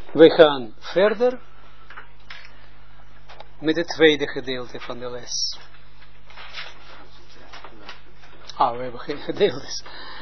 We gaan verder met het tweede gedeelte van de les. We hebben geen gedeeltes.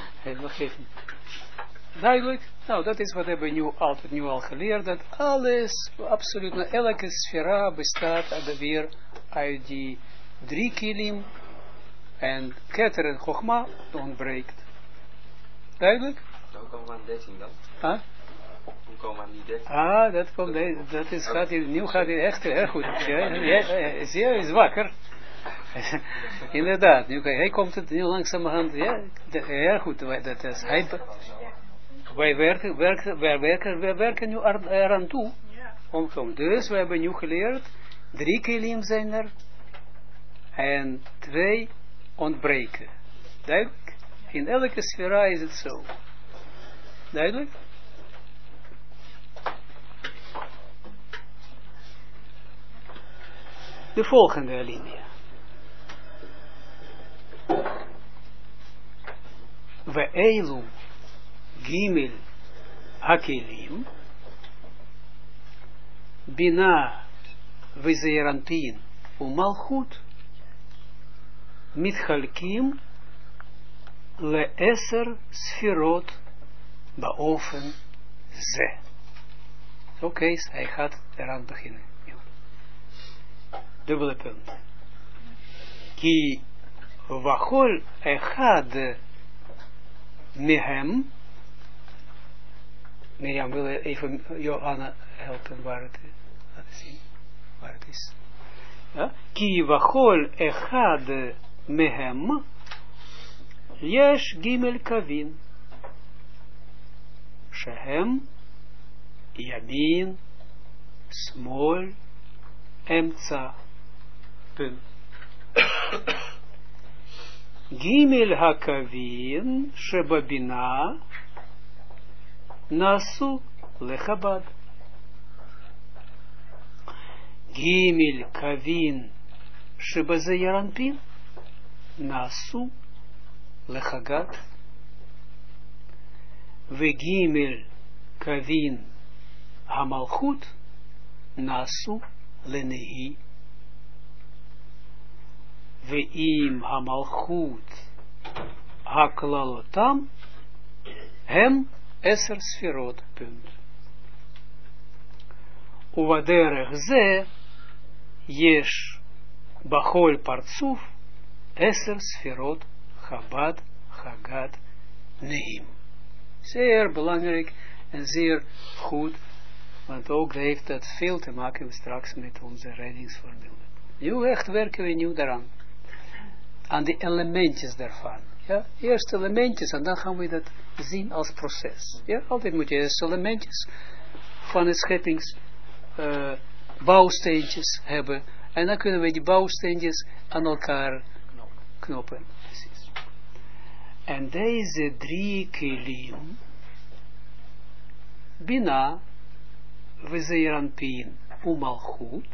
Duidelijk? Nou, dat is wat we hebben nu al geleerd, dat alles, absoluut, elke sfera bestaat weer uit die 3 kilim en keter en chogma ontbreekt. Duidelijk? Hoe komen we aan 13 dan? Huh? Hoe komen we aan die 13? Nu gaat hij echt heel goed. Hij is wakker. Inderdaad, nu, hij komt het nu langzamerhand, heel goed. Dat is, wij werken nu eraan toe. Dus we hebben nu geleerd, 3 kilim zijn er en 2 ontbreken. Duidelijk? In elke sfera is het zo. Duidelijk? De volgende alinea. We eilu gimel hakelim bina vizeirantin umalchut mitchalkim le-10 sferot baofen ze. Oké, hij gaat eraan beginnen. Dubbele punt. Ki vachol echad mehem. Mirjam wil even Johanna helpen waar het laten zien. Waar het is. Ki vachol echad mehem. Yesh gimel kavin. Shehem. Yamin. Smol. Emtsa. Punt. Gimel hakavin shebabina nasu lechabad. Gimel kavin shebazayaranpin nasu lechagat. Vegimel kavin hamalchut nasu lenehi. Ve'im hamalchut haklalotam hem 10 sferot. Punt. Uvaderech ze yesh bachol partsuf 10 sferot chabad chagat neim. Zeer belangrijk en zeer goed, want ook heeft dat veel te maken straks met onze reddingsvoorbeelden. Nu echt werken we nu daaraan. Aan de elementjes daarvan. Ja, eerst elementjes en dan gaan we dat zien als proces. Ja, altijd moet je eerst elementjes van het scheppings bouwsteentjes hebben en dan kunnen we die bouwsteentjes aan elkaar knopen. Precies. En deze 3 kilim, Bina, Vizeiranpin, Umalchut,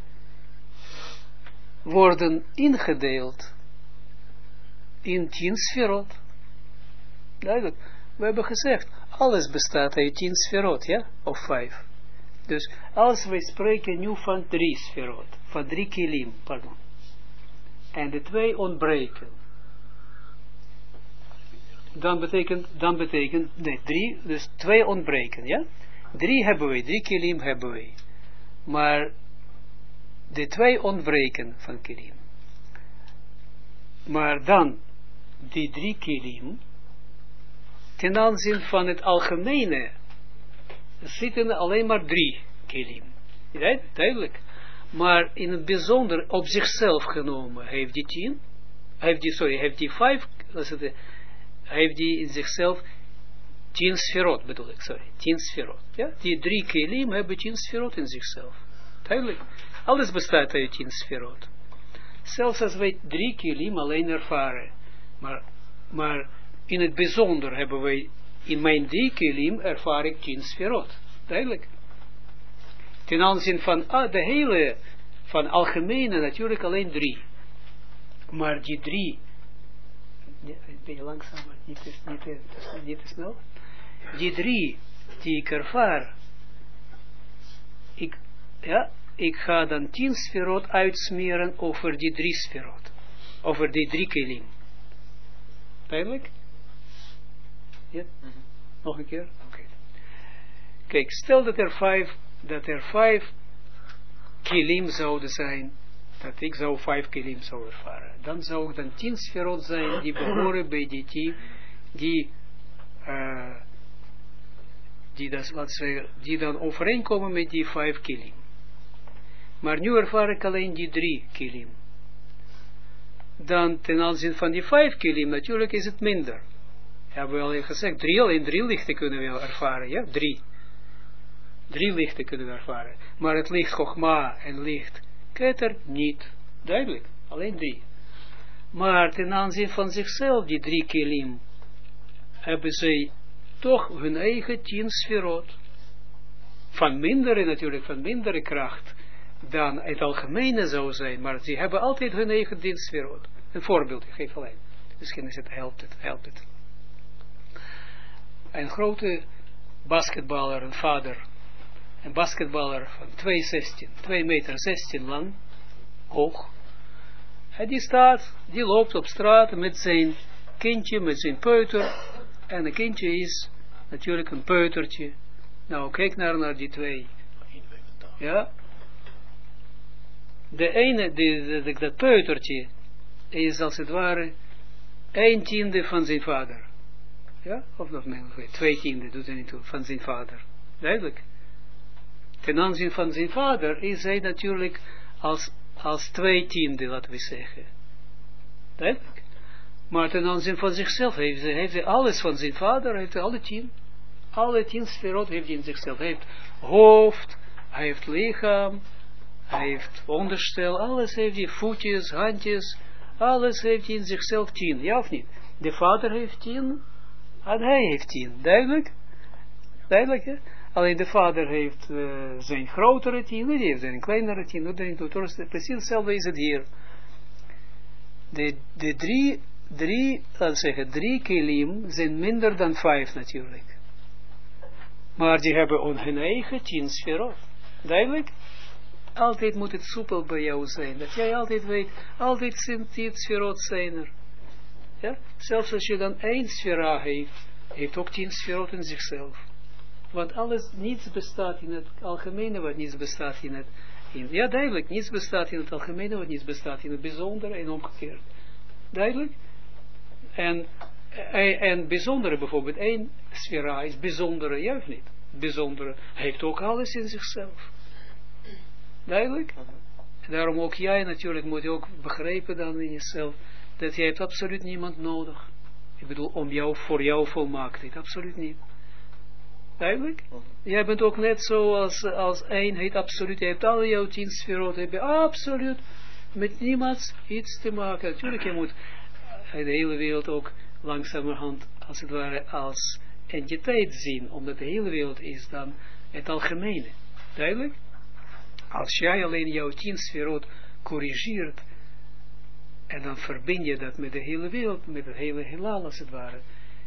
worden ingedeeld in 10 sferot. Duidelijk. We hebben gezegd, alles bestaat uit 10 sferot, ja? Of 5. Dus als we spreken nu van 3 sferot, van 3 kilim, pardon. En de 2 ontbreken. Dan betekent, nee, 3, dus 2 ontbreken, ja? 3 hebben we, 3 kilim hebben we. Maar de 2 ontbreken van kilim. Maar dan, die 3 kilim, ten aanzien van het algemene, zitten alleen maar 3 kilim. Ja, duidelijk. Maar in het bijzonder, op zichzelf genomen, heeft die 10, heeft die 5, heeft die in zichzelf 10 sferot, bedoel ik, 10 sferot. Ja? Die 3 kilim hebben 10 sferot in zichzelf. Duidelijk. Alles bestaat uit 10 sferot. Zelfs als wij 3 kilim alleen ervaren. Maar in het bijzonder hebben wij, in mijn 3 kilim ervaar ik 10 sferot. Duidelijk. Ten aanzien van de hele, van algemene natuurlijk alleen 3. Maar die 3, een beetje langzamer, niet te snel. Die 3 die ik ervaar, ik ga dan 10 sferot uitsmeren over die 3 sferot. Over die 3 kelim. Duidelijk? Ja? Nog een keer? Oké. Kijk, stel dat er 5 kelim zouden zijn, dat ik zou 5 kelim zou ervaren. Dan zou ik dan 10 sferot zijn die behoren bij die 10, die dan overeenkomen met die 5 kelim. Maar nu ervaar ik alleen die 3 kelim. Dan ten aanzien van die 5 kelim, natuurlijk is het minder. Hebben we al even gezegd, alleen 3 lichten kunnen we ervaren, ja? 3 lichten kunnen we ervaren. Maar het licht Chogma en licht Keter niet. Duidelijk, alleen 3. Maar ten aanzien van zichzelf, die 3 kelim, hebben zij toch hun eigen 10 sferot. Van mindere kracht dan het algemene zou zijn, maar ze hebben altijd hun eigen 10 sferot. Een voorbeeld, ik geef alleen. Misschien helpt het. Een grote basketballer, een vader, een basketballer van 2 meter 16 lang, hoog. En die loopt op straat met zijn kindje, met zijn peuter. En een kindje is natuurlijk een peutertje. Nou, kijk naar die 2. Ja. De ene, dat peutertje, is als het ware 1/10 van zijn vader. Ja, of nog meer, 2/10 doet hij niet toe, van zijn vader. Duidelijk. Ten aanzien van zijn vader is hij natuurlijk als 2/10, laten we zeggen. Duidelijk. Maar ten aanzien van zichzelf heeft hij alles van zijn vader, heeft alle 10. Alle 10 sferot heeft hij in zichzelf. Hij heeft hoofd, hij heeft lichaam, hij heeft onderstel, alles heeft hij, voetjes, handjes, alles heeft hij in zichzelf 10, ja of niet? De vader heeft 10, en hij heeft 10, duidelijk? Duidelijk, hè? Alleen de vader heeft zijn grotere 10, die heeft zijn kleinere 10, precies hetzelfde is het hier. De drie kelim zijn minder dan 5 natuurlijk. Maar die hebben hun eigen 10 sferot. Duidelijk? Altijd moet het soepel bij jou zijn. Dat jij altijd weet, altijd zijn 10 sferot zijn er. Ja? Zelfs als je dan 1 sfera heeft ook 10 sferot in zichzelf. Want niets bestaat in het algemene, wat niets bestaat in het... ja, duidelijk, niets bestaat in het algemene, wat niets bestaat in het bijzondere en omgekeerd. Duidelijk? En bijzondere bijvoorbeeld, 1 sfera is bijzondere, ja of niet? Bijzondere heeft ook alles in zichzelf. Duidelijk? Daarom ook jij natuurlijk moet je ook begrijpen dan in jezelf, dat jij hebt absoluut niemand nodig. Ik bedoel, voor jou volmaaktheid, absoluut niet. Duidelijk? Jij bent ook net zo als eenheid, absoluut. Je hebt al jouw 10 sferot, heb je absoluut met niemand iets te maken. Natuurlijk, je moet de hele wereld ook langzamerhand, als het ware, als entiteit zien, omdat de hele wereld is dan het algemene. Duidelijk? Als jij alleen jouw 10 sferot corrigeert, en dan verbind je dat met de hele wereld, met het hele heelal, als het ware.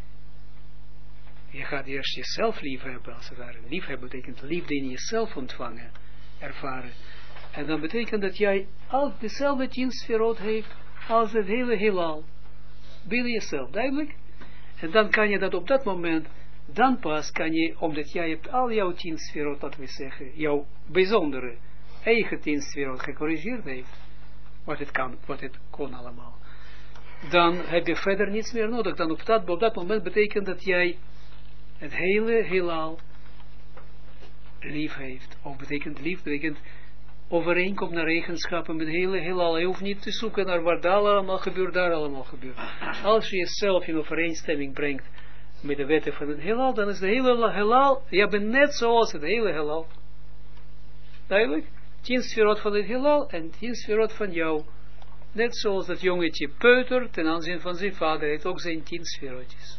Je gaat eerst jezelf lief hebben, als het ware. Lief hebben betekent liefde in jezelf ontvangen, ervaren. En dan betekent dat jij al dezelfde 10 sferot heeft als het hele heelal. Binnen jezelf, duidelijk? En dan kan je dat op dat moment, dan pas kan je, omdat jij hebt al jouw 10 sferot, laten we zeggen, jouw bijzondere eigen 10 sferot gecorrigeerd heeft, wat het kon allemaal. Dan heb je verder niets meer nodig. Dan op dat moment betekent dat jij het hele heelal lief heeft. Of betekent overeenkomt naar eigenschappen met het hele heelal. Je hoeft niet te zoeken naar waar daar allemaal gebeurt, Als je jezelf in overeenstemming brengt met de wetten van het heelal, dan is het hele heelal, je bent net zoals het hele heelal. Duidelijk? 10 sferot van het heelal en 10 sferot van jou. Net zoals dat jongetje peuter ten aanzien van zijn vader heeft ook zijn 10 sferotjes.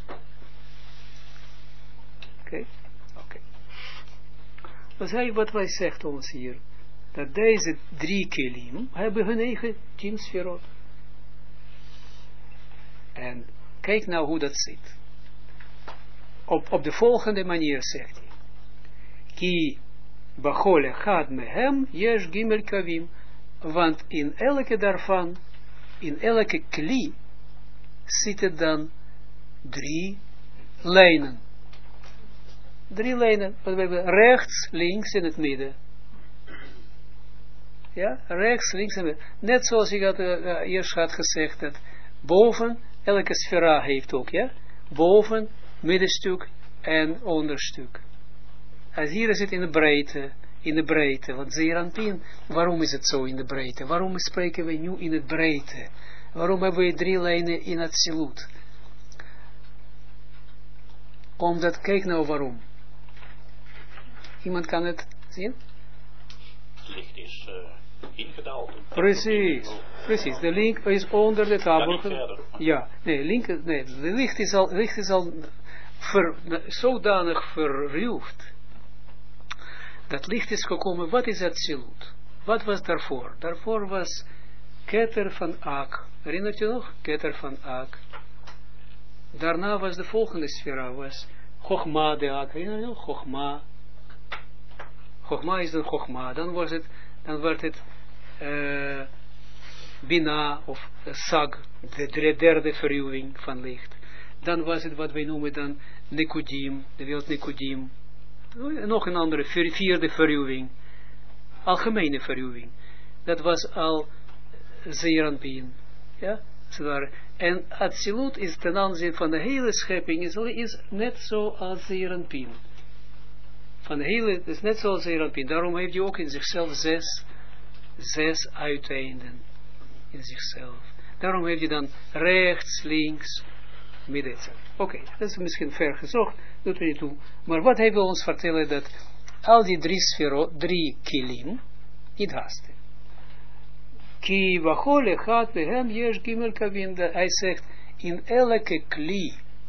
Oké. Wat wij zegt ons hier, dat deze 3 kelim hebben hun eigen 10 sferot. En kijk nou hoe dat zit. Op de volgende manier zegt hij. Ki bachole gaat mehem, yesh gimel kavim, want in elke daarvan, in elke kli, zitten dan 3 lijnen. 3 lijnen, wat we hebben, rechts, links in het midden. Ja, rechts, links en midden. Net zoals ik had, eerst had gezegd, dat boven, elke sfera heeft ook, ja, boven, middenstuk en onderstuk. Als hier is het in de breedte, want Zeeranpien, waarom is het zo in de breedte? Waarom spreken we nu in het breedte? Waarom hebben we 3 lijnen in het silut? Omdat, kijk nou waarom. Iemand kan het zien? Het licht is ingedaald. Precies. De link is onder de tabel. Ja, de licht is al zodanig verruwd. Dat licht is gekomen, wat is het silut? Wat was daarvoor? Daarvoor was Keter van Ak. Herinnert je nog? Keter van Ak. Daarna was de volgende sfera, was Chochma de Ak. Herinner je nog? Chochma. Chochma is dan Chochma. Dan werd het Bina of Sag, de derde verruwing van licht. Dan was het wat wij noemen dan Nekudim, de wereld Nekudim. Nog een andere, 4e verruwing. Algemene verruwing. Dat was al Zeeranpien. Ja, zodaar. En Atsilut is ten aanzien van de hele schepping, is net zo als Zeeranpien. Van de hele, is net zoals Zeeranpien. Daarom heeft hij ook in zichzelf 6 uiteinden. In zichzelf. Daarom heeft hij dan rechts, links, midden. Oké, dat is misschien ver gezocht, doet er niet toe. Maar wat hij wil ons vertellen, dat al die 3 kilim, niet haasten. Ki wachole gaat bij hem, yesh gimel kavim, hij zegt, in elke kli,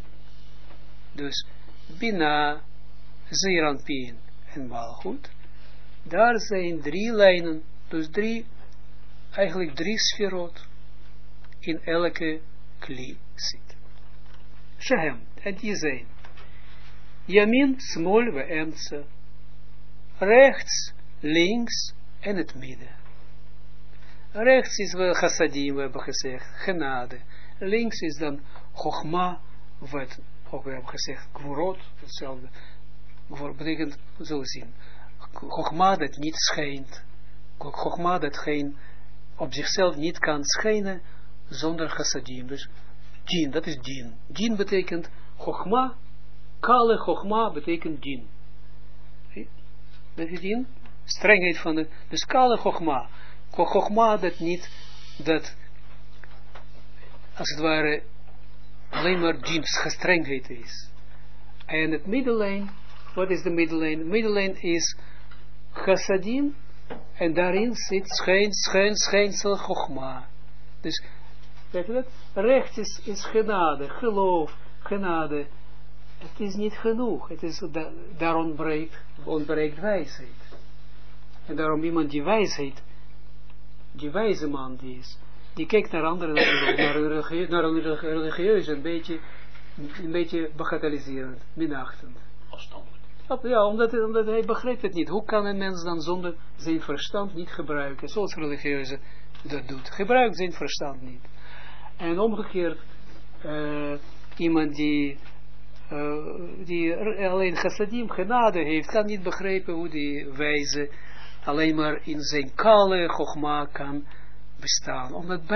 dus Bina, Zeeranpien en Malchut, daar zijn 3 lijnen, dus eigenlijk 3 sferot, in elke kli zit. Shehem, en die zijn, Yamin, smol, we emtse, rechts, links en het midden. Rechts is wel chassadim, we hebben gezegd, genade. Links is dan chochma, wat ook we hebben gezegd, gvorot, hetzelfde. Gvorot betekent, we zullen zien, chochma dat niet schijnt, chochma dat geen, op zichzelf niet kan schijnen, zonder chassadim. Dus, din, dat is din. Din betekent chochma, kale chochma betekent din. Dat is din, strengheid van de, dus kale chochma. Chochma dat niet, dat als het ware alleen maar dins gestrengheid is. En het middellijn, wat is de middellijn? De middellijn is chassadim en daarin zit schijnsel chochma. Dus, weet je dat? Rechts is genade, geloof, genade. Het is niet genoeg. Het is, daar ontbreekt wijsheid. En daarom iemand die wijsheid, die wijze man die kijkt naar anderen, naar een religieuze, een beetje bagatelliserend, minachtend. Afstandelijk. Ja, omdat hij begrijpt het niet. Hoe kan een mens dan zonder zijn verstand niet gebruiken, zoals religieuze dat doet. Gebruikt zijn verstand niet. En omgekeerd, iemand die alleen chassadim, genade heeft, kan niet begrijpen hoe die wijze alleen maar in zijn kale chogma kan bestaan. Omdat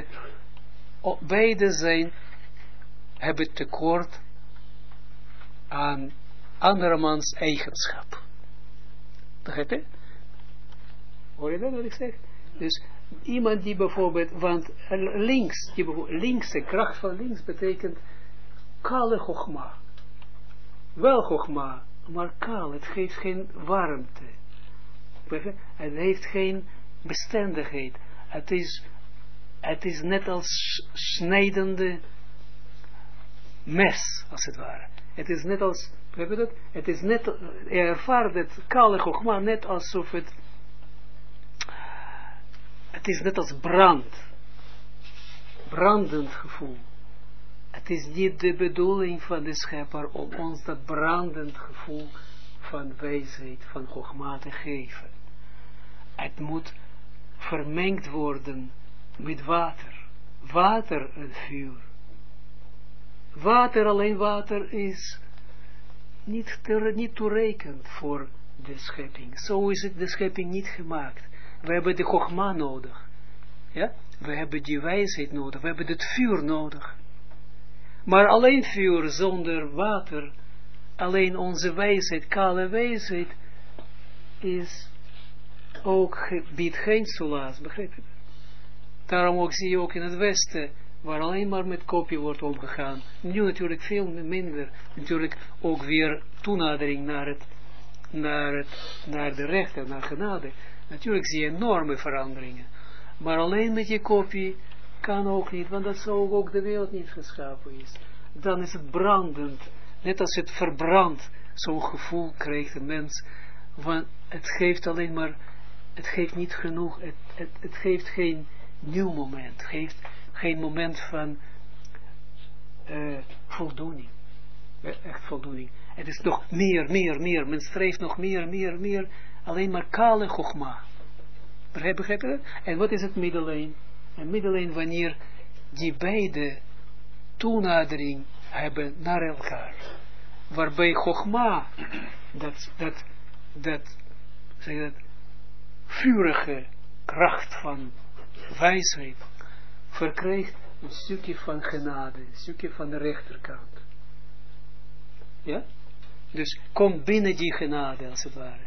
beide hebben tekort aan andermans eigenschap. Begrijp je? Hoor je dat wat ik zeg? Dus iemand die bijvoorbeeld, want linkse kracht van links betekent kale chogma. Wel chogma, maar kaal, het geeft geen warmte. Het heeft geen bestendigheid. Het is net als snijdende mes, als het ware. Het is net als, begrijp je dat? Het is net, je ervaart het kale chogma net alsof het is net als brandend gevoel. Het is niet de bedoeling van de schepper om ons dat brandend gevoel van wijsheid, van Chogma te geven. Het moet vermengd worden met water. Water en vuur. Water, alleen water is niet toereikend voor de schepping. Zo is het de schepping niet gemaakt. We hebben de Chogma nodig. Ja? We hebben die wijsheid nodig. We hebben het vuur nodig. Maar alleen vuur zonder water, alleen onze wijsheid, kale wijsheid, biedt geen solaas, begrijp je? Daarom ook zie je ook in het Westen, waar alleen maar met kopie wordt omgegaan. Nu natuurlijk veel minder, natuurlijk ook weer toenadering naar de rechter, naar genade. Natuurlijk zie je enorme veranderingen. Maar alleen met je kopie kan ook niet, want dat zou ook de wereld niet geschapen is. Dan is het brandend, net als het verbrandt, zo'n gevoel krijgt een mens, want het geeft alleen maar, het geeft niet genoeg, het geeft geen nieuw moment, het geeft geen moment van voldoening, echt voldoening. Het is nog meer, men streeft nog meer, alleen maar kale Chogma. Begrijp je dat? En wat is het middellijn? En middellijn wanneer die beide toenadering hebben naar elkaar. Waarbij Chogma, dat vurige kracht van wijsheid, verkrijgt een stukje van genade, een stukje van de rechterkant. Ja? Dus komt binnen die genade, als het ware.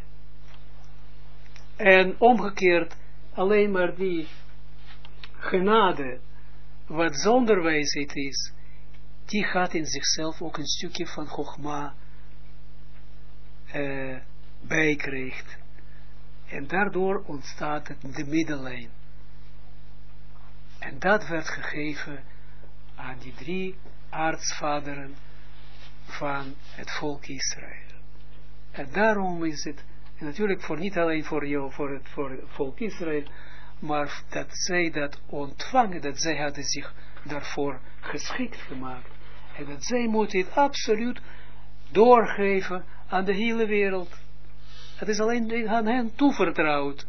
En omgekeerd, alleen maar die genade, wat zonder wijsheid is, die gaat in zichzelf ook een stukje van Chogma bijkrijgt. En daardoor ontstaat het de middellijn. En dat werd gegeven aan die 3 aartsvaderen van het volk Israël. En daarom is het, en natuurlijk niet alleen voor jou, voor het volk Israël, maar dat zij dat ontvangen, dat zij hadden zich daarvoor geschikt gemaakt. En dat zij moeten het absoluut doorgeven aan de hele wereld. Het is alleen aan hen toevertrouwd.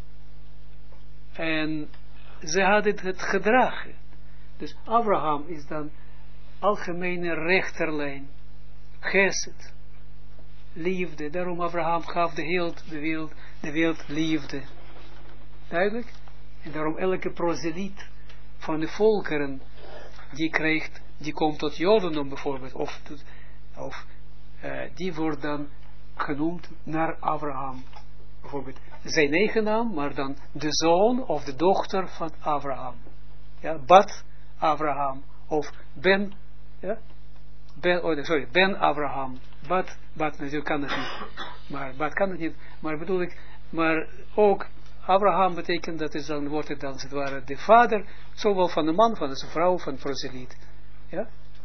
En ze hadden het gedragen. Dus Abraham is dan algemene rechterlijn. Gesed. Liefde. Daarom Abraham gaf de wereld liefde. Duidelijk? En daarom elke proseliet van de volkeren die komt tot Jodendom bijvoorbeeld, of die wordt dan genoemd naar Abraham. Bijvoorbeeld zijn eigen naam, maar dan de zoon of de dochter van Abraham. Ja, Bat Abraham, of Ben, ja, Ben Abraham. Bat natuurlijk kan het niet, maar Bat kan het niet, maar bedoel ik, maar ook Abraham betekent, dat is dan, wordt het dan, als het ware, de vader, zowel van de man, van de vrouw, van proseliet. Ja?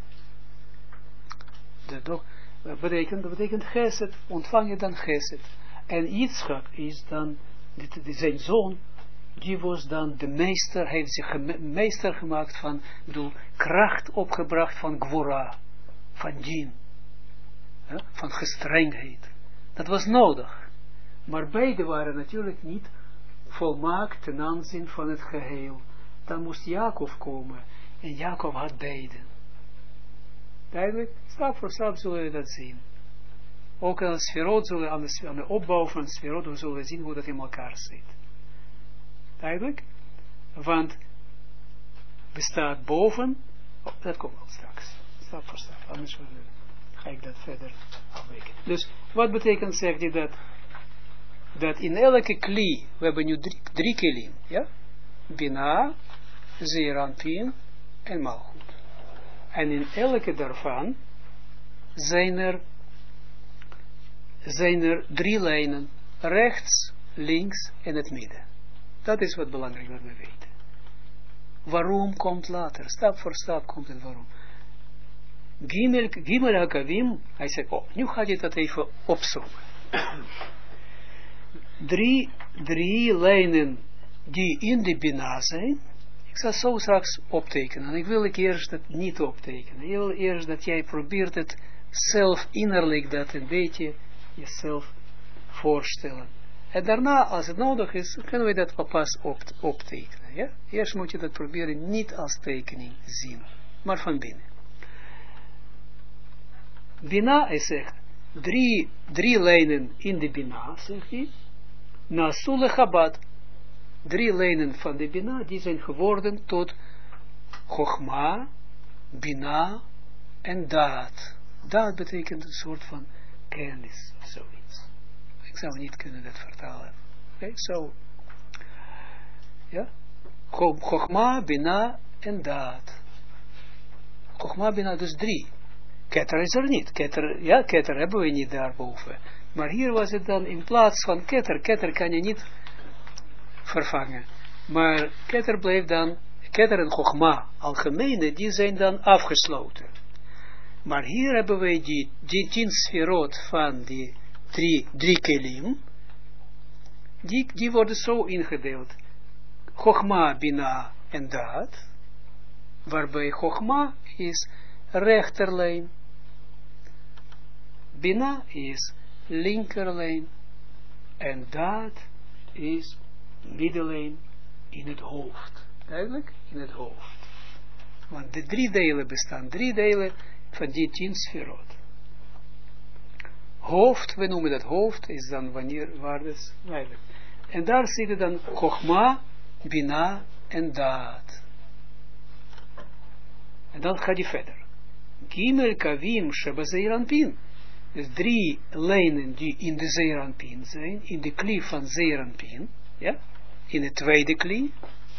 Dat betekent gesed, ontvang je dan gesed. En Yitzchak is dan, zijn zoon, die was dan de meester, hij heeft zich meester gemaakt van, kracht opgebracht van Gwora, van Dien, ja? Van gestrengheid. Dat was nodig. Maar beide waren natuurlijk niet volmaakt ten aanzien van het geheel. Dan moest Jacob komen. En Jacob had beide. Duidelijk? Stap voor stap zullen we dat zien. Ook aan de sferot zullen, aan de opbouw van de sferot zullen we zien hoe dat in elkaar zit. Duidelijk? Want bestaat boven, dat komt wel straks. Stap voor stap. Anders ga ik dat verder afwijken. Dus wat betekent, zegt hij dat in elke kli, we hebben nu drie kelim, ja? Bina, Zeer Anpin en Malchut. En in elke daarvan zijn er 3 lijnen, rechts, links en het midden. Dat is wat belangrijk dat we weten. Waarom komt later? Stap voor stap komt het waarom. Gimel Hakavim, hij zegt, nu gaat je dat even opzommen. 3 lijnen die in de Bina zijn. Ik zal zo straks optekenen. En ik wil eerst dat niet optekenen. Ik wil eerst dat jij probeert het zelf innerlijk dat een beetje jezelf voorstellen. En daarna, als het nodig is, kunnen we dat pas optekenen. Ja? Eerst moet je dat proberen niet als tekening zien, maar van binnen. Bina, hij zegt, drie lijnen in de Bina, zegt hij, Nasule Chabad. 3 lijnen van de Bina, die zijn geworden tot Chochma, Bina en Daad. Daad betekent een soort van kennis of zoiets. Ik zou niet kunnen dat vertalen. Okay, so. Ja? Chochma, Bina en Daad. Chochma, Bina, dus 3. Keter is er niet. Keter hebben we niet daarboven. Maar hier was het dan in plaats van Keter. Keter kan je niet vervangen. Maar Keter bleef dan, Keter en Chochma, algemene, die zijn dan afgesloten. Maar hier hebben wij die 10 sferot van die drie kelim, die worden zo ingedeeld. Chochma, Bina en Daad, waarbij Chochma is rechterlijn, Bina is linkerlijn en Daad is middellijn in het hoofd. Duidelijk? In het hoofd. Want de 3 delen bestaan. 3 delen van die 10 sferot. Hoofd, we noemen dat hoofd, is dan waar het duidelijk. En daar zitten dan Chochma, Bina en Daad. En dan gaat hij verder. Gimel kavim sheba zeiranpin. Dus 3 lijnen die in de zeiranpin zijn, in de kli van zeiranpin, ja, in de tweede kli.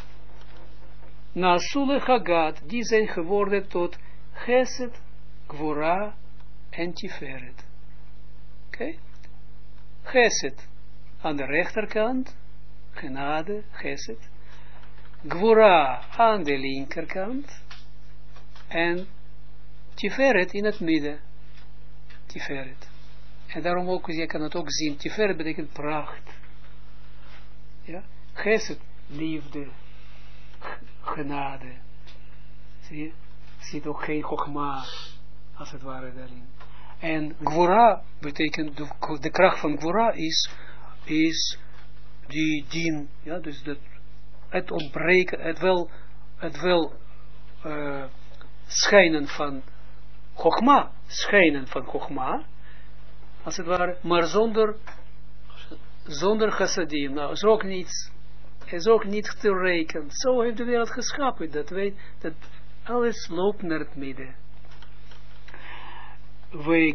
Nasule Hagat, die zijn geworden tot Chesed, Gvora en Tiferet. Oké? Chesed aan de rechterkant, genade, Chesed. Gvora aan de linkerkant en Tiferet in het midden. Tiferet. En daarom ook, je kan het ook zien, Tiferet betekent pracht. Ja? Chesed, liefde, genade. Zie je? Ziet ook geen Chochma, als het ware daarin. En Gvora betekent, de kracht van Gvora is die dien, ja, dus het ontbreken, het wel schijnen van Chochma, als het ware, maar zonder chassadim. Nou, is ook niet te rekenen. Zo heeft de wereld geschapen, dat alles loopt naar het midden. We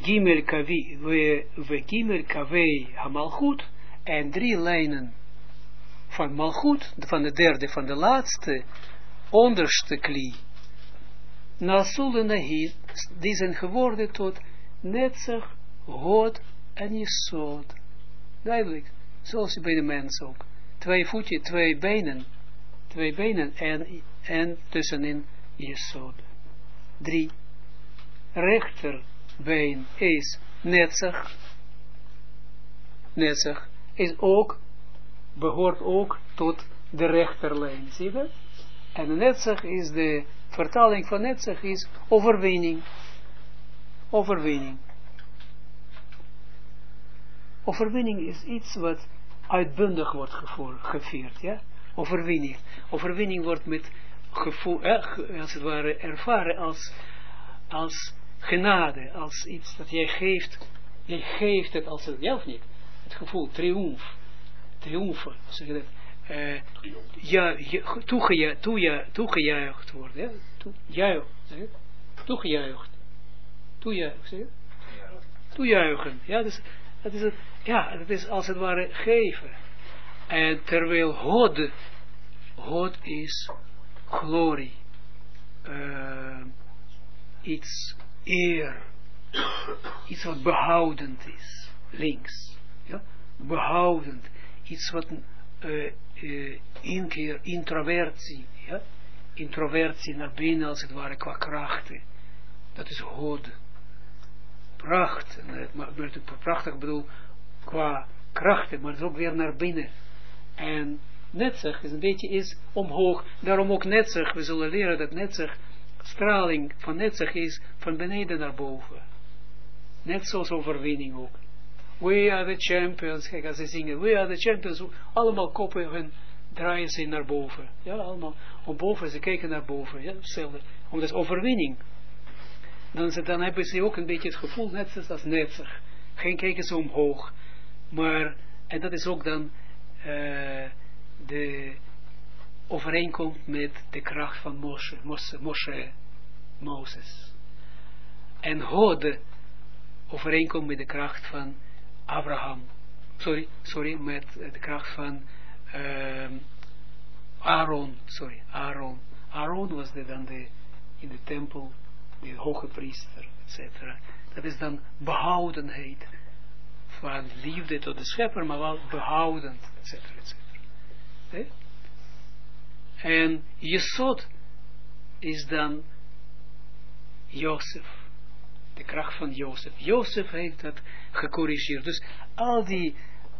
gimel kavei hamalchut, en 3 lijnen van malchut, van de derde, van de laatste, onderste kli, Nasul Nahid, die zijn geworden tot Netzach, Hod en Yesod. Duidelijk, zoals bij de mens ook. 2 voetjes, 2 benen en tussenin Yesod. 3. Rechterbeen is Netzach. Netzach is ook, behoort ook tot de rechterlijn. Zie je dat? En Netzach is de vertaling van Netzach is overwinning. Overwinning. Overwinning is iets wat uitbundig wordt gevierd, ja? Overwinning. Overwinning wordt met gevoel, als het ware ervaren als genade, als iets dat jij geeft. Jij geeft het als het, ja of niet? Het gevoel, triomf. Triomfen, zeg je dat? Toegejuicht worden, ja? Toegejuicht. Toejuichen, ja, dus, dat is als het ware geven. En terwijl Hod is glorie, iets eer, iets wat behoudend is, links, ja, behoudend, iets wat inkeer, introversie, ja, introversie naar binnen als het ware qua krachten, dat is Hod. Pracht, prachtig bedoel, qua krachten, maar het is ook weer naar binnen. En Netzach is een beetje omhoog, daarom ook Netzach, we zullen leren dat Netzach, straling van Netzach is van beneden naar boven. Net zoals overwinning ook. we are the champions, kijk als ze zingen, we are the champions, allemaal koppen hun draaien ze naar boven, ja, allemaal omboven, ze kijken naar boven, ja, hetzelfde, omdat overwinning, dan hebben ze ook een beetje het gevoel, net als netzig, geen kijken ze omhoog, maar, en dat is ook dan, de overeenkomt met de kracht van Mozes. En Hod overeenkomt met de kracht van Abraham. Sorry, met de kracht van Aaron. Aaron was dan in de tempel, de hoge priester, etc. Dat is dan behoudenheid van liefde tot de schepper, maar wel behoudend, etc. En Jesod is dan Jozef, de kracht van Jozef. Jozef heeft dat gecorrigeerd. Dus al die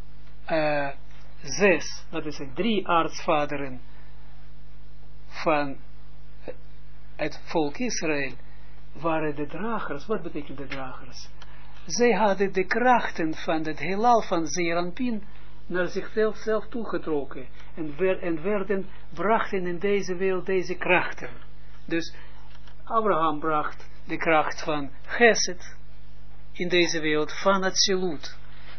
6, dat is 3 aartsvaderen van het volk Israël, waren de dragers. Wat betekent de dragers? Zij hadden de krachten van het heelal van Zeranpin naar zichzelf toegetrokken en brachten in deze wereld deze krachten. Dus Abraham bracht de kracht van Chesed in deze wereld, van Atsilut.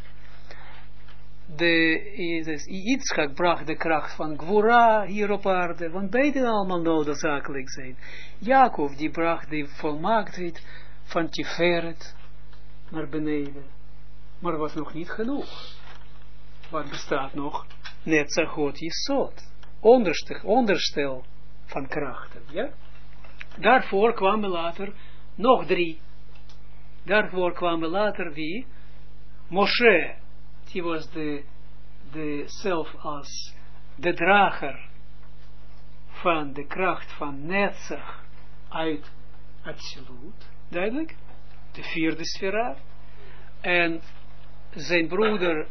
Yitzchak bracht de kracht van Gvura hier op aarde, want beide allemaal noodzakelijk zijn. Jacob die bracht de volmaaktheid van Tiferet naar beneden, maar dat was nog niet genoeg. Wat bestaat nog? Netzachot Jesod, onderstel van krachten, ja? Daarvoor kwamen later nog 3. Daarvoor kwamen later wie? Moshe, die was zelf als de drager van de kracht van Netzach uit Atsilut, duidelijk, de 4e sfera, en zijn broeder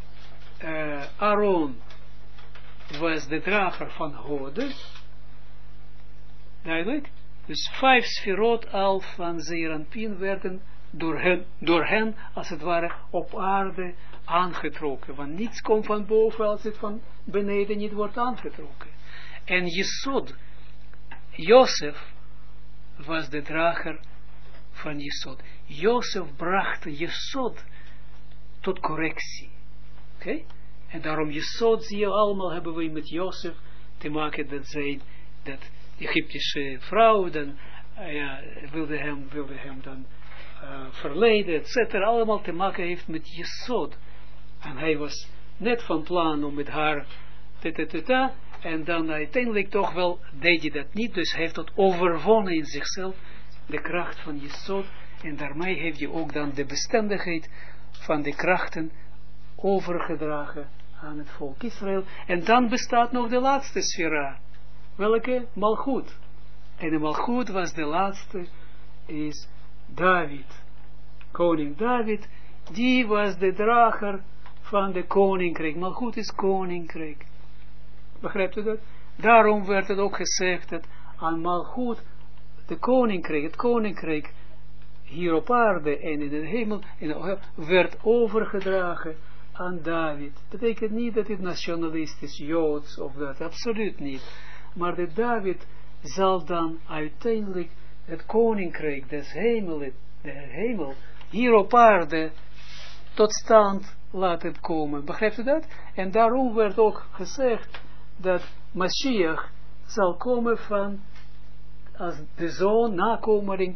Aaron was de drager van Hode, duidelijk. Dus 5 sferot al van Zeranpin werden door hen, als het ware, op aarde aangetrokken. Want niets komt van boven als het van beneden niet wordt aangetrokken. En Jesod, Jozef, was de drager van Jesod. Jozef bracht Jesod tot correctie. Oké? En daarom Jesod, zie je allemaal, hebben we met Jozef te maken dat Egyptische vrouw dan wilde hem dan verleiden, etc. Allemaal te maken heeft met Jesod. En hij was net van plan om met haar en dan uiteindelijk toch wel deed hij dat niet, dus hij heeft dat overwonnen in zichzelf, de kracht van Jesod, en daarmee heeft hij ook dan de bestendigheid van de krachten overgedragen aan het volk Israël. En dan bestaat nog de laatste sfera. Welke? Malchut. En de Malchut was de laatste, is David. Koning David, die was de drager van de koninkrijk. Malchut is koninkrijk. Begrijpt u dat? Daarom werd het ook gezegd dat aan Malchut, het koninkrijk hier op aarde en in de hemel, werd overgedragen aan David. Dat betekent niet dat het nationalistisch, Joods of dat, absoluut niet. Maar de David zal dan uiteindelijk het koninkrijk des hemel, de hemel, hier op aarde tot stand laten komen. Begrijpt u dat? En daarom werd ook gezegd dat Mashiach zal komen als de zoon, nakomeling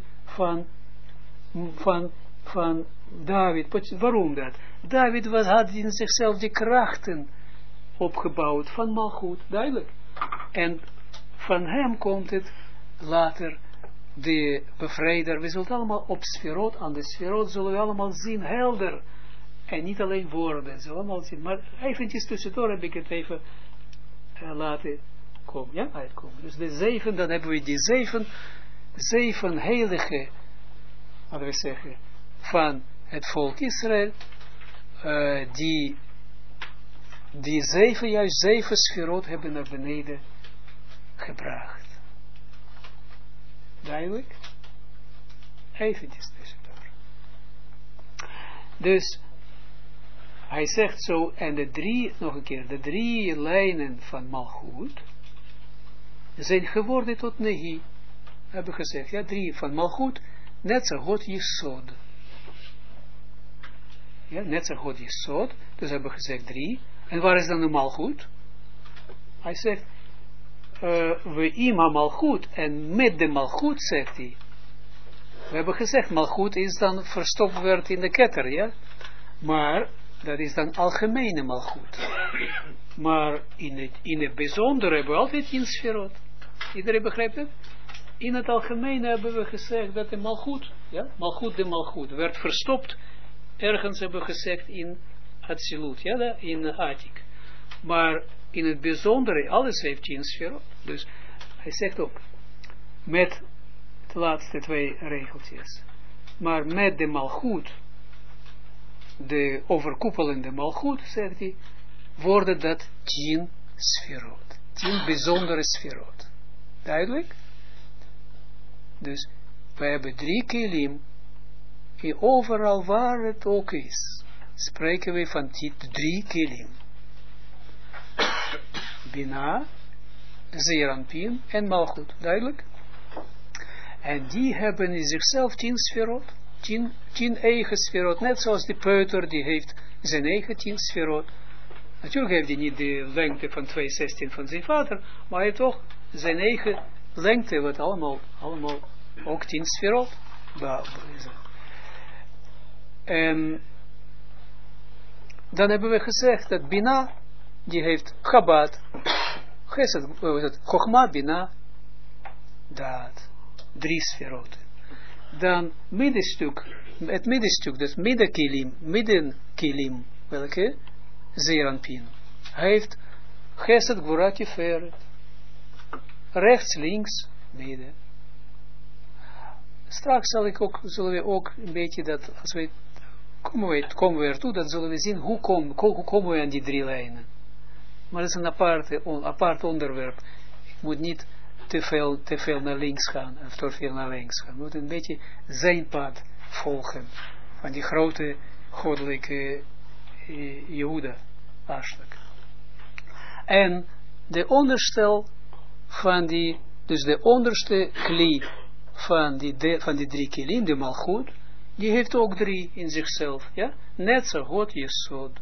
van David. Waarom dat? David had in zichzelf die krachten opgebouwd van Malchut, duidelijk. En van hem komt het later de bevrijder. We zullen allemaal op sferot, aan de sferot zullen we allemaal zien, helder. En niet alleen woorden, zullen allemaal zien. Maar eventjes tussendoor heb ik het even laten komen. Ja, uitkomen. Dus de 7, dan hebben we die 7 heilige, laten we zeggen, van het volk Israël, die 7 sferot hebben naar beneden gebracht. Duidelijk? Eventjes tussendoor. Dus, hij zegt zo, en nog een keer, de 3 lijnen van Malchut zijn geworden tot Nehi. Hebben gezegd, ja, 3 van Malchut, net zo God Jesod. Ja, net zo God Jesod, dus hebben gezegd 3. En waar is dan de Malchut? Hij zegt, we ima Malchut, en met de Malchut, zegt hij. We hebben gezegd, Malchut is dan verstopt werd in de ketter, ja. Maar, dat is dan algemene Malchut. Maar in het bijzondere hebben we altijd 10 sferot. Iedereen begrijpt het? In het algemene hebben we gezegd dat de Malchut, ja, Malchut de Malchut, werd verstopt, ergens hebben we gezegd in Atsilut, ja, in Atik. Maar in het bijzondere, alles heeft 10 sferot. Dus hij zegt ook, met de laatste 2 regeltjes, maar met de Malchut, de overkoepelende Malchut, zegt hij, worden dat 10 sferot. 10 bijzondere sferot. Duidelijk? Dus wij hebben 3 kelim, en overal waar het ook is, spreken we van 3 kelim. Bina, Zeranpin en Malchut. Duidelijk? En die hebben in zichzelf 10 sferot, 10 eigen sferot, net zoals de peuter, die heeft zijn eigen 10 sferot. Natuurlijk heeft hij niet de lengte van 2,16 van zijn vader, maar hij heeft toch zijn eigen lengte, wat allemaal ook 10 sferot. En dan hebben we gezegd dat Bina, die heeft Chabad, Chochma, Bina, Daad, 3 sferot. Dan het middenstuk, dat middenkilim, welke? Zeranpin. Hij heeft Chesed, Gvura, Tiferet. Rechts, links, midden. Straks zullen we ook een beetje dat, als we komen we ertoe, dan zullen we zien hoe komen we aan die 3 lijnen. Maar dat is een apart onderwerp. Ik moet niet te veel naar links gaan, of te veel naar links gaan. We moeten een beetje zijn pad volgen, van die grote goddelijke Jehuda, Ashtak. En de onderstel van die, dus de onderste kli van die 3 kilim, de Malchut, die heeft ook 3 in zichzelf, ja, net zo God Jesod.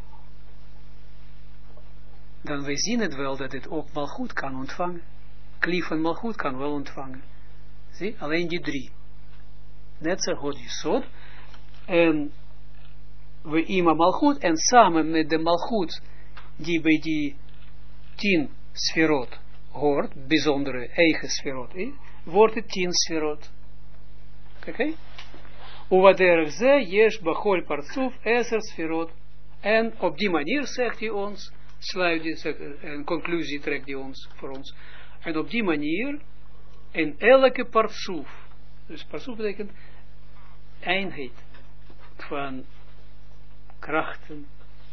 Dan we zien het wel dat het ook Malchut kan ontvangen. Kli van Malchut kan wel ontvangen. Zie, alleen die 3. Net zo God Jesod. En we ima Malchut, en samen met de Malchut, die bij die 10 sferot hoort, bijzondere eigen sferot, wordt het 10 sferot. Oké? Uwaderg ze, yesh bachol partsuf, 10 sferot. En op die manier zegt hij ons, een conclusie trekt hij ons, voor ons. En op die manier, in elke partsuf, dus partsuf betekent eenheid van krachten,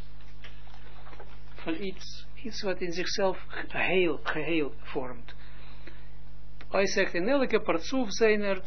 van iets wat in zichzelf geheel vormt. Hij zegt, in elke partsuf zijn er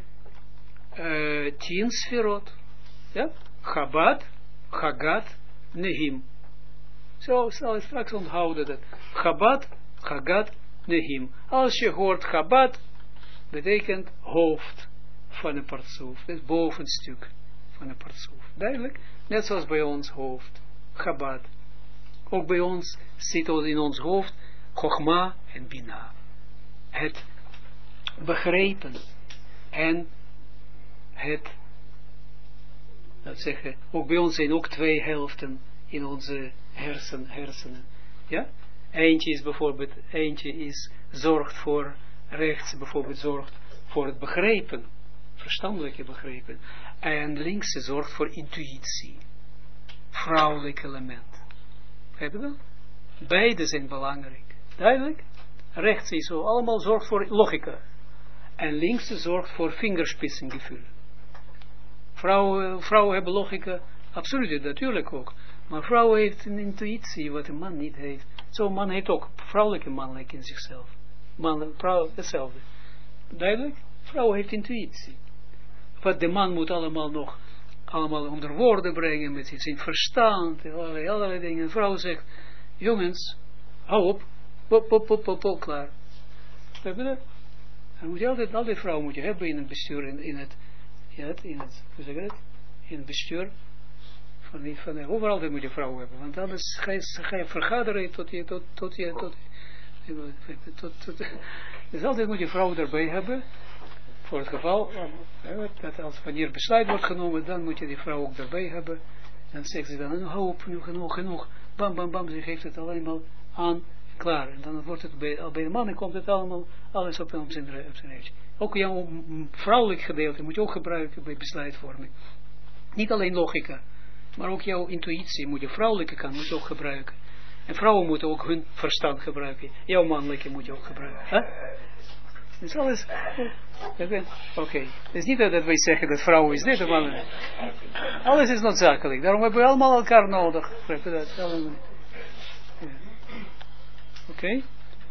10 sferot, ja, Chabad, Chagat, Nehim. Zo zal je straks onthouden dat. Chabad, Chagat, Nehim. Als je hoort Chabad, betekent hoofd van een partsuf. Dat is bovenstuk van een partsuf. Duidelijk? Net zoals bij ons hoofd. Chabad. Ook bij ons zit in ons hoofd Chochma en Bina. Het begrepen en het, dat zeggen, ook bij ons zijn ook 2 helften in onze hersenen. Ja? Eentje zorgt voor rechts, bijvoorbeeld zorgt voor het begrepen, verstandelijke begrepen. En linkse zorgt voor intuïtie. Vrouwelijk element. Heb je dat? Beide zijn belangrijk. Duidelijk? Rechts is zo, allemaal zorgt voor logica. En linkse zorgt voor vingerspitsengevoel. Vrouwen hebben logica, absoluut, natuurlijk ook. Maar vrouwen heeft een intuïtie wat een man niet heeft. Zo'n man heeft ook vrouwelijke mannelijk in zichzelf. Vrouw, hetzelfde. Duidelijk? Vrouw heeft intuïtie. Wat de man moet allemaal nog allemaal onder woorden brengen, met iets in verstand, allerlei dingen. Een vrouw zegt, jongens, hou op, pop, klaar. Heb je dat? Dan moet je altijd vrouw moet je hebben in het bestuur, in het bestuur, overal moet je vrouw hebben, want anders ga je vergaderen dus altijd moet je vrouw erbij hebben, voor het geval, dat als wanneer besluit wordt genomen, dan moet je die vrouw ook erbij hebben, dan zegt ze dan, hou op, nu genoeg, bam, ze geeft het alleen maar aan, klaar, en dan wordt het bij de mannen komt het allemaal, alles op zijn rijtje. Ook jouw vrouwelijk gedeelte moet je ook gebruiken bij besluitvorming. Niet alleen logica, maar ook jouw intuïtie moet je vrouwelijke kant moet je ook gebruiken. En vrouwen moeten ook hun verstand gebruiken. Jouw mannelijke moet je ook gebruiken. Huh? Dus alles. Oké. Het is niet dat wij zeggen dat vrouwen is dit, maar alles is noodzakelijk. Daarom hebben we allemaal elkaar nodig. Oké.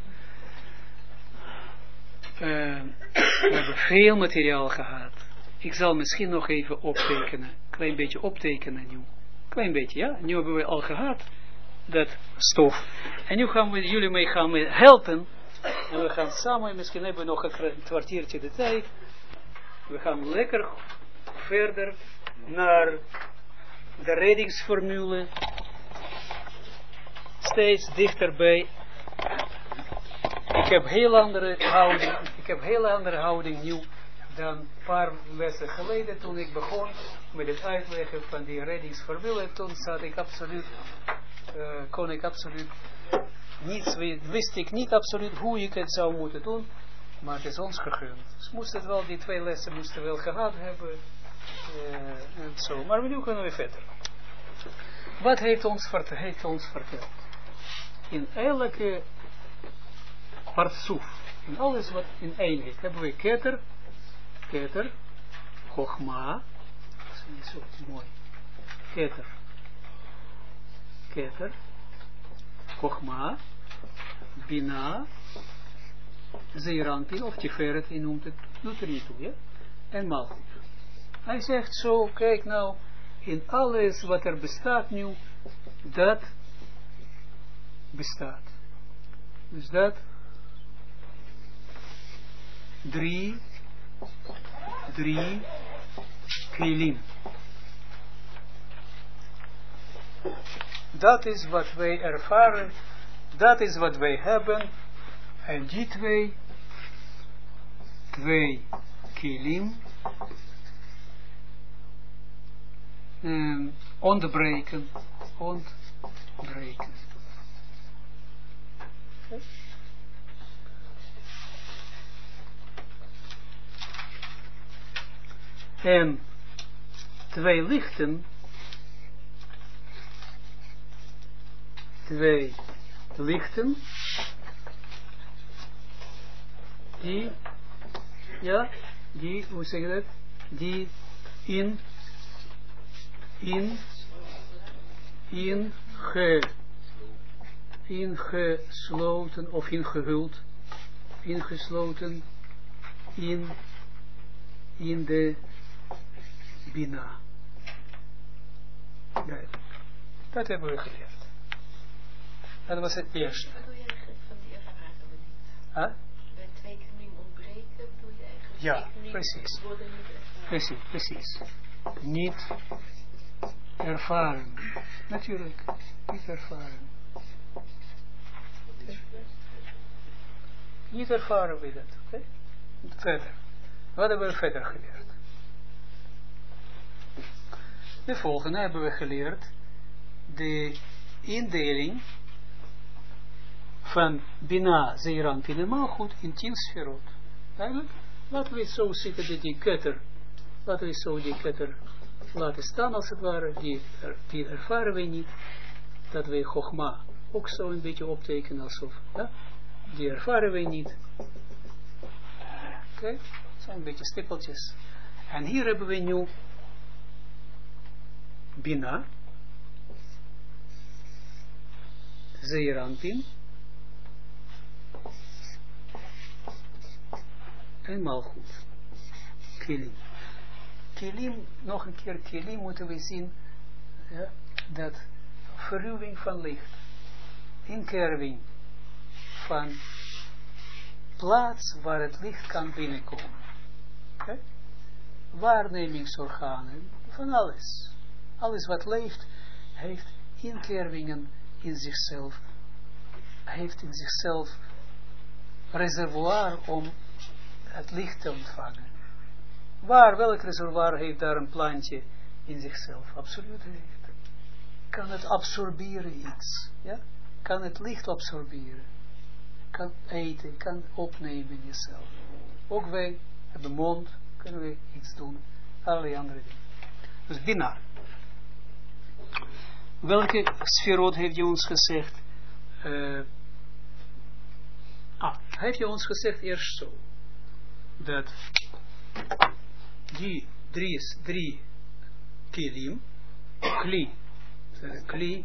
We hebben veel materiaal gehad. Ik zal misschien nog even optekenen. Klein beetje optekenen nu. Klein beetje, ja. Nu hebben we al gehad. Dat stof. En nu gaan we jullie mee helpen. En we gaan samen, misschien hebben we nog een kwartiertje de tijd. We gaan lekker verder naar de reddingsformule. Steeds dichterbij. Ik heb heel andere houding nu dan een paar lessen geleden toen ik begon met het uitleggen van die reddingsformule. Toen kon ik absoluut niets, wist ik niet absoluut hoe ik het zou moeten doen, maar het is ons gegund. Dus moesten wel, die 2 lessen moesten wel gehad hebben en zo. Maar nu kunnen we verder. Wat heeft ons verteld? In elke partsoef, in alles wat in eenheid, hebben we keter, Chochma, dat is niet zo mooi, keter, Chochma, Bina, Zeeranpin, of Tiferet, hij noemt het, doet er niet toe, ja? En Malchut. Hij zegt zo, kijk nou, in alles wat er bestaat nu, dat bestaat. Dus dat 3 kelim. Dat is wat wij ervaren, dat is wat wij hebben, en die twee kelim ontbreken. En 2 lichten, die, ja, die, hoe zeg je dat? Die ingesloten of ingehuld, ingesloten in de Bina. Ja, dat hebben we geleerd. Dat was het eerste. Wat doe je eigenlijk van die ervaringen niet? Huh? Bij 2 kelim ontbreken, doe je eigenlijk ja, 2 kelim precies. worden niet ervaren. Precies. Niet ervaren. Natuurlijk, niet ervaren. Okay. Niet ervaren we dat. Okay? Verder. Wat hebben we verder geleerd? De volgende hebben we geleerd. De indeling van Bina, Zeeranpin en Malchut in 10 sferot. Eigenlijk, laten we zo zitten, die ketter. Laten we zo die ketter laten staan als het ware. Die ervaren we niet. Dat we Chochma ook zo een beetje optekenen alsof. Ja? Die ervaren we niet. Oké, zo'n beetje stippeltjes. En hier hebben we nu Bina, Zeeranpin en Malchut. Kelim. Kelim, nog een keer Kelim moeten we zien, ja, dat verruwing van licht, inkerving van plaats waar het licht kan binnenkomen. Okay? Waarnemingsorganen, van alles. Alles wat leeft, heeft inkervingen in zichzelf, heeft in zichzelf reservoir om het licht te ontvangen. Welk reservoir heeft daar een plantje in zichzelf? Absoluut heeft. Kan het absorberen iets? Ja? Kan het licht absorberen? Kan eten, kan opnemen in jezelf. Ook wij hebben mond, kunnen we iets doen. Allerlei andere dingen. Dus Bina. Welke sferot heeft hij ons gezegd? Heeft hij ons gezegd eerst zo. Dat die drie kelim, kli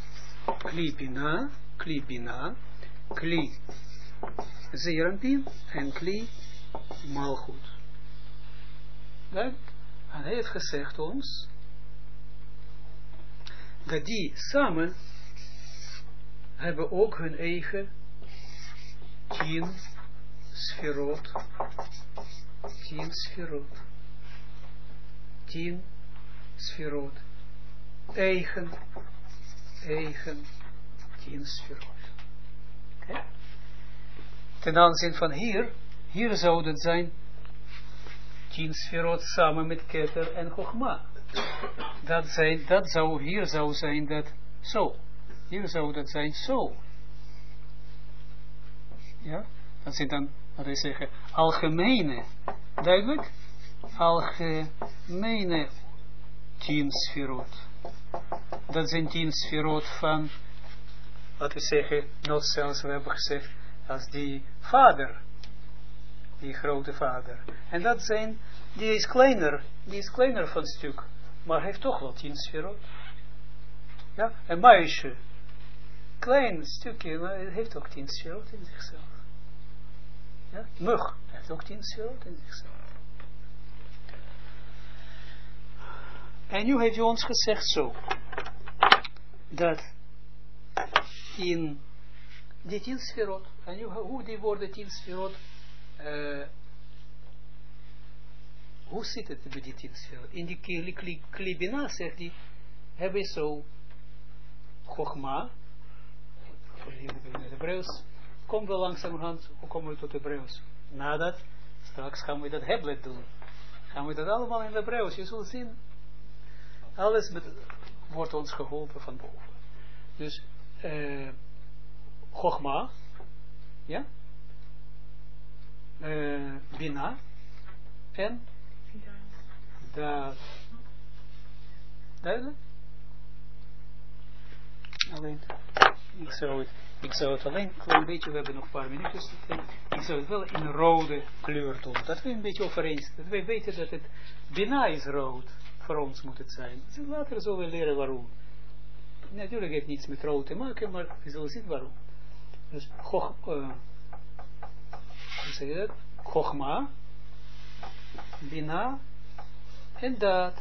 bina, kli zeeranpin en kli malchut. En hij heeft gezegd ons dat die samen hebben ook hun eigen 10 sferot. 10 sferot. Eigen 10 sferot. Okay. Ten aanzien van hier zou het zijn 10 sferot samen met Keter en Chogma. Hier zou zijn dat zo. Hier zou dat zijn zo. Ja, dat zijn dan, wat wij zeggen, algemene, duidelijk? Algemene 10 sferot. Dat zijn 10 sferot van, laten we zeggen, nog zelfs, we hebben gezegd, als die vader, die grote vader. En dat zijn, die is kleiner van stuk, maar heeft toch wel 10 sferot. Ja, een muisje, klein stukje, maar het heeft ook 10 sferot in zichzelf. Ja, mug heeft ook 10 sferot in zichzelf. En nu heeft hij ons gezegd zo, dat in die 10 sferot, en nu, hoe die worden 10 sferot, hoe zit het met die 10 sferot? In die klibina, zegt hij, hebben zo Chogma, in het Hebreeuws, komen we langzamerhand, hoe komen we tot Hebreeuws? Nadat, straks gaan we dat Heblet doen. Gaan we dat allemaal in het Hebreeuws, je zult zien, alles wordt ons geholpen van boven. Dus, Chogma, ja, Bina, en Daad. Duidelijk? Alleen, ik zou het alleen een klein beetje, we hebben nog een paar minuutjes, ik zou het wel in rode kleur doen, dat we een beetje overeenst, dat wij weten dat het Bina is rood, voor ons moet het zijn. Later zullen we leren waarom. Natuurlijk heeft niets met rood te maken, maar we zullen zien waarom. Dus, hoe zeg je dat? Chogma, Bina en Daad.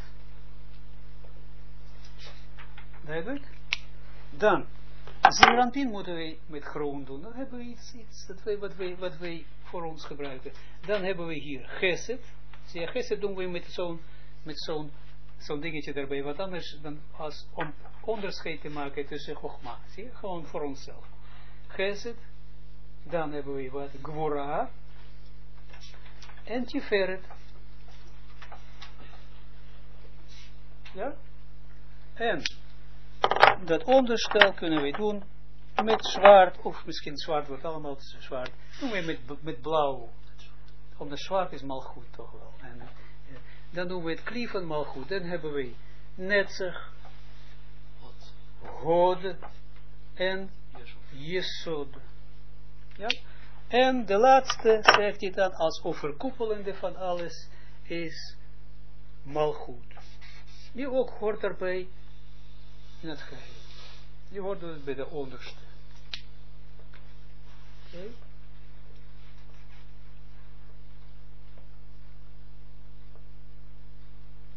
Duidelijk? Dan, Zeeranpin moeten we met groen doen. Dan hebben we iets wat wij voor ons gebruiken. Dan hebben we hier Geset. Zie je, Geset doen we met zo'n dingetje erbij. Wat anders dan als om onderscheid te maken tussen Chogma. Zie je, gewoon voor onszelf. Geset. Dan hebben we wat Gvora. En Tiferet. Ja? En dat onderstel kunnen we doen met zwart, of misschien zwart wordt allemaal zwart. Doen we met blauw. Omdat zwart is malgoed toch wel. En, dan doen we het kli van malgoed. Dan hebben we netzig, hod en jesod. Ja? En de laatste, zegt hij dan, als overkoepelende van alles, is malgoed. Die ook hoort erbij in het geheel. Die hoort dus bij de onderste. Oké.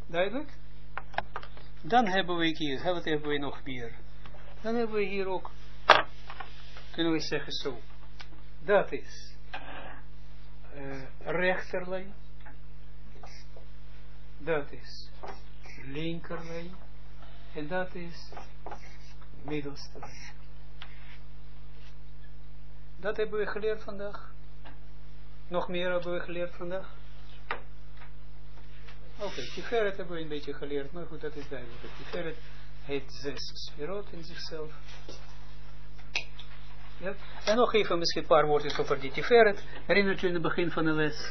Duidelijk? Dan hebben we hier, wat hebben we nog meer? Dan hebben we hier ook, kunnen we zeggen zo, dat is rechterlijn, dat is linkerlijn, en dat is middelste lijn. Dat hebben we geleerd vandaag. Nog meer hebben we geleerd vandaag. Oké, Tiferet hebben we een beetje geleerd, maar goed, dat is duidelijk. Tiferet heeft 6 sferot in zichzelf. Ja? En nog even misschien een paar woorden over die Tiferet. Herinnert u in het begin van de les?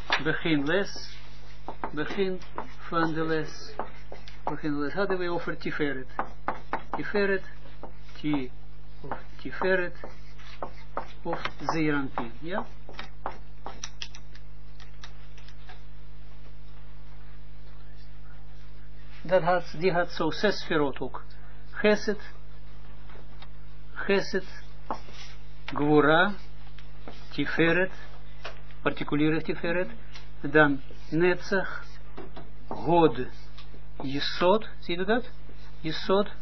Begin van de les hadden we over Tiferet. Tiferet of Zeeranpin, ja? Die had zo 6 sferot ook. Geset, Gwora, Tiferet, particuliere Tiferet, dan Netzach, God, Yesod, zie je dat? Yesod,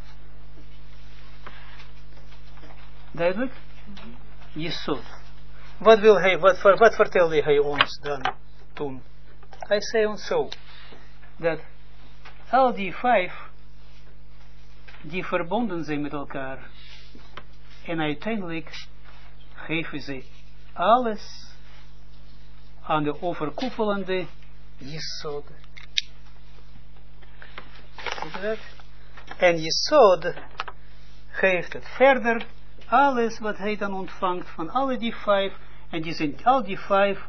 duidelijk? Yesod. Wat wil hij, wat vertelde hij ons dan toen? Hij zei ons zo, dat al die 5, die verbonden zijn met elkaar, en uiteindelijk geven ze alles aan de overkoepelende Yesod. En Yesod geeft het verder, alles wat hij dan ontvangt van alle die 5, en die zijn al die 5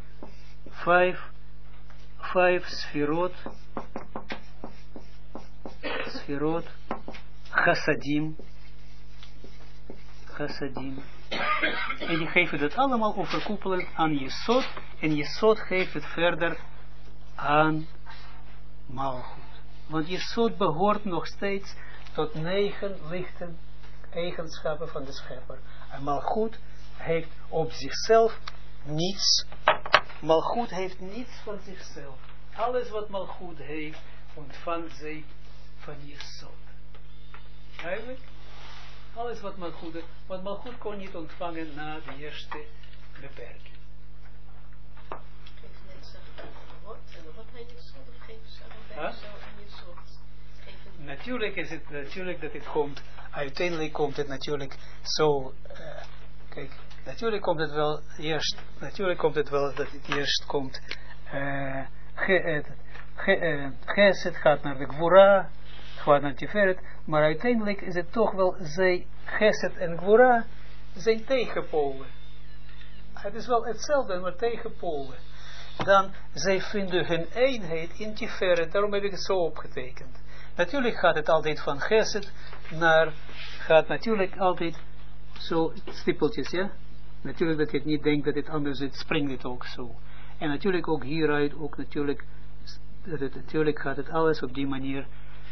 sferot, chassadim, en die geven dat allemaal overkoepelend aan Yesod, en Yesod geeft het verder aan Malchut. Want Yesod behoort nog steeds tot 9 lichte eigenschappen van de schepper. En Malchut heeft op zichzelf niets. Malchut heeft niets van zichzelf. Alles wat Malchut heeft, ontvangt zij van Yesod. Eigenlijk? Alles wat Malchut heeft, want Malchut kon niet ontvangen na de eerste beperking. Geef net zo wat en wat hij Yesod of geef ze allebei zo aan Yesod. Natuurlijk is het natuurlijk dat het komt, uiteindelijk komt het natuurlijk zo, kijk, natuurlijk komt het wel eerst, dat het eerst komt, Geset gaat naar de Gwora, gaat naar Tiferet, maar uiteindelijk is het toch wel, Geset en Gwora zijn tegenpolen. Het is wel hetzelfde, maar tegenpolen. Dan, zij vinden hun eenheid in Tiferet, daarom heb ik het zo opgetekend. Natuurlijk gaat het altijd van Geset naar, gaat natuurlijk altijd zo stippeltjes, ja. Natuurlijk dat je het niet denkt dat het anders is, springt het ook zo. En natuurlijk ook hieruit, ook natuurlijk gaat het alles op die manier.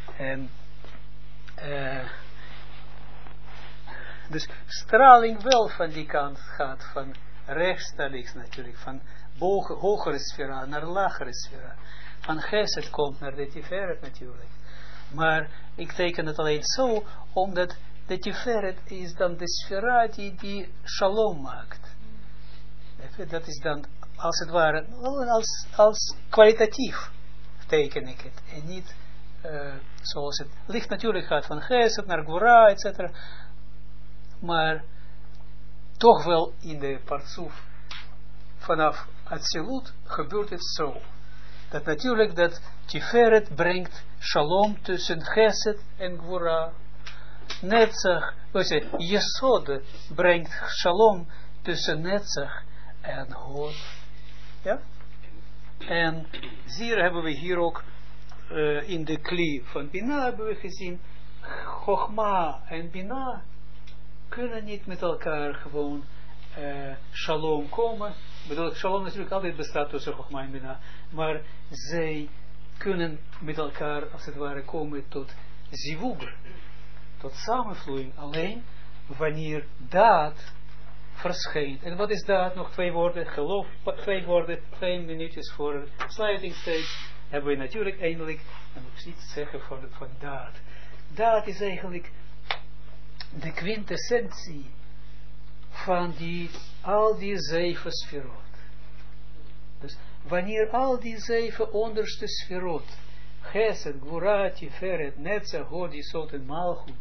Dus straling wel van die kant gaat, van rechts naar links natuurlijk, van hogere sfera naar lagere sfera. Van Geset komt naar de Tiferet natuurlijk. Maar ik teken het alleen zo, omdat de Tiferet is dan de sfera die shalom maakt. Dat is dan, als het ware, als kwalitatief teken ik het. En niet zoals het licht natuurlijk gaat van Geset naar Gwora, etc. Maar toch wel in de partsoef vanaf Atsilut gebeurt het zo. Dat natuurlijk dat Tiferet brengt shalom tussen Geset en Gwora. Netzach, Yesod brengt shalom tussen Netzach en Hod. Ja? En hier hebben we hier ook in de kli van Bina hebben we gezien, Chochma en Bina kunnen niet met elkaar gewoon shalom komen. Ik bedoel, shalom natuurlijk altijd bestaat tussen Chochma en Bina, maar zij kunnen met elkaar als het ware komen tot zivug, tot samenvloeiing, alleen wanneer daad verschijnt. En wat is daad? Nog 2 woorden, geloof, 2 woorden, 2 minuutjes voor sluitingstijd. hebben we natuurlijk eindelijk, dan moet ik iets zeggen van daad. Daad is eigenlijk de quintessentie van al die 7 sferot. Dus wanneer al die 7 onderste sferot, Chesed, Gvura, Tiferet, Netzach, Hod, Yesod en Malchut,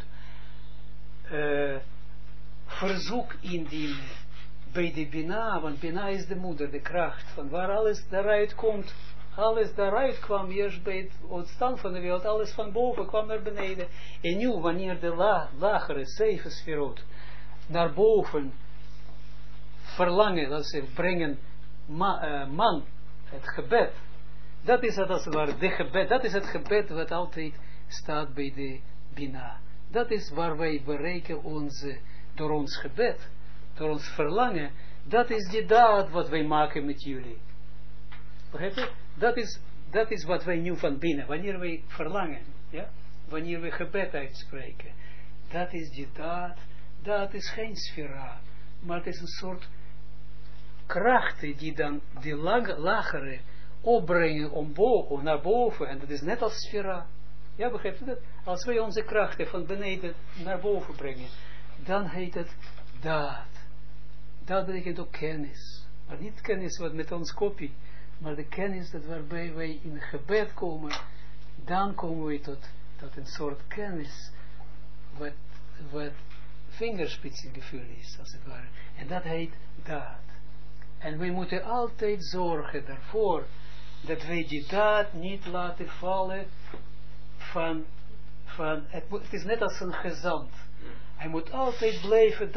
verzoek indienen bij de Bina, want Bina is de moeder, de kracht, van waar alles daaruit komt, alles daaruit kwam eerst bij het ontstaan van de wereld, alles van boven kwam naar beneden. En nu, wanneer de lagere 7 sferot naar boven verlangen, dat ze brengen man, het gebed, dat is het als het ware, de gebed, dat is het gebed wat altijd staat bij de Bina. Dat is waar wij bereiken door ons gebed, door ons verlangen, dat is die daad wat wij maken met jullie. Begrijp je? Dat is wat wij nu van binnen, wanneer wij verlangen, ja? Wanneer we gebed uitspreken, dat is die daad, dat is geen sfera, maar het is een soort krachten die dan die lagere opbrengen om naar boven, en dat is net als sfera. Ja, begrijpt u dat? Als wij onze krachten van beneden naar boven brengen, dan heet het daad. Dat betekent ook kennis. Maar niet kennis wat met ons kopie, maar de kennis dat waarbij wij in gebed komen, dan komen we tot een soort kennis wat vingerspitsengevoel is, als het ware. En dat heet daad. En wij moeten altijd zorgen daarvoor dat wij die daad niet laten vallen van het is net als een gezant. Hij moet altijd blijven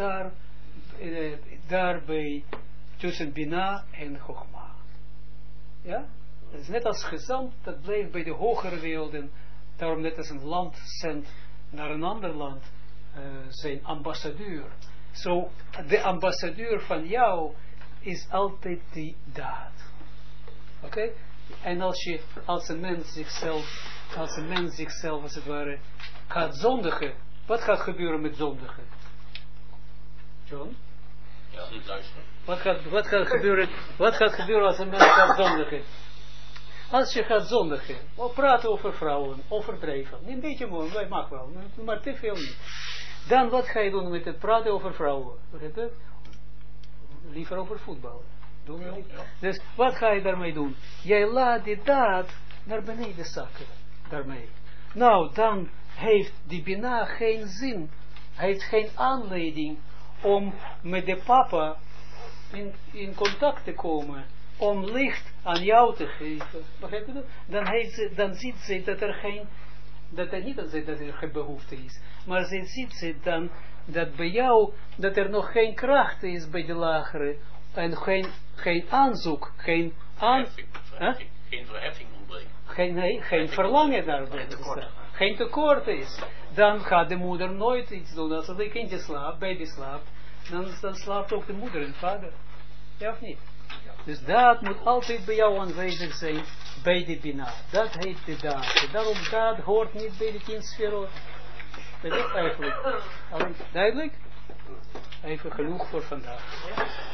daarbij tussen Bina en Chogma. Ja? Het is net als gezant dat blijft bij de hogere werelden. Daarom net als een land zendt naar een ander land zijn ambassadeur. Zo, de ambassadeur van jou is altijd die daad. Oké? En als een mens zichzelf als het ware gaat zondigen, wat gaat gebeuren met zondigen? John? Ja, niet luisteren. Wat gaat gebeuren als een mens gaat zondigen? Als je gaat zondigen, praten over vrouwen, overdrijven, een beetje mooi, wij mag wel, maar te veel niet. Dan wat ga je doen met het praten over vrouwen? Liever over voetbal. Doen we niet? Dus wat ga je daarmee doen? Jij laat die daad naar beneden zakken. Daarmee. Nou, dan heeft die Bina geen zin. Hij heeft geen aanleiding om met de papa in contact te komen. Om licht aan jou te geven. Begrijp je dat? Dan ziet ze dat er geen, dat er geen behoefte is. Maar ze ziet dan dat bij jou, dat er nog geen kracht is bij de lagere. En geen aanzoek, geen verheffing ontbreekt. Geen verlangen daarbij. Geen tekort is. Dan gaat de moeder nooit iets doen. Als het kindje slaapt, baby slaapt, dan slaapt ook de moeder en vader. Ja of niet? Dus dat moet altijd bij jou aanwezig zijn, bij de Bina. Dat heet de daad. Daarom daad hoort niet bij de 10 sferot. Dat is eigenlijk. Duidelijk? Even genoeg voor vandaag.